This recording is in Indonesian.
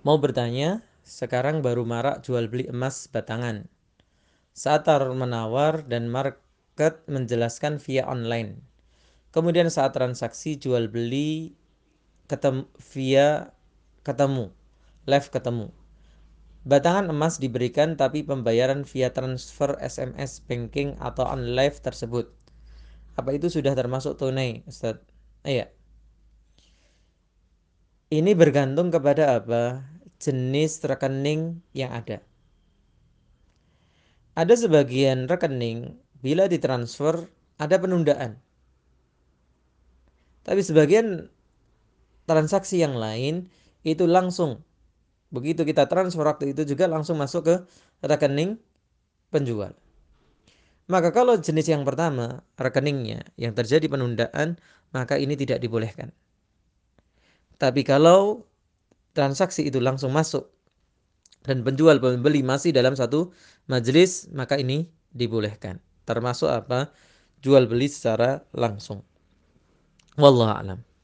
Mau bertanya, sekarang baru marak jual beli emas batangan. Saat tawar-menawar dan market menjelaskan via online. Kemudian saat transaksi jual beli via ketemu, live ketemu. Batangan emas diberikan tapi pembayaran via transfer SMS, banking atau on live tersebut. Apa itu sudah termasuk tunai, Ustaz? Iya. Ini bergantung kepada apa? Jenis rekening yang ada. Ada sebagian rekening bila ditransfer ada penundaan. Tapi sebagian transaksi yang lain itu langsung. Begitu kita transfer waktu itu juga langsung masuk ke rekening penjual. Maka kalau jenis yang pertama, rekeningnya yang terjadi penundaan, maka ini tidak dibolehkan. Tapi kalau transaksi itu langsung masuk dan penjual pembeli masih dalam satu majelis, maka ini dibolehkan. Termasuk apa? Jual beli secara langsung. Wallahu a'lam.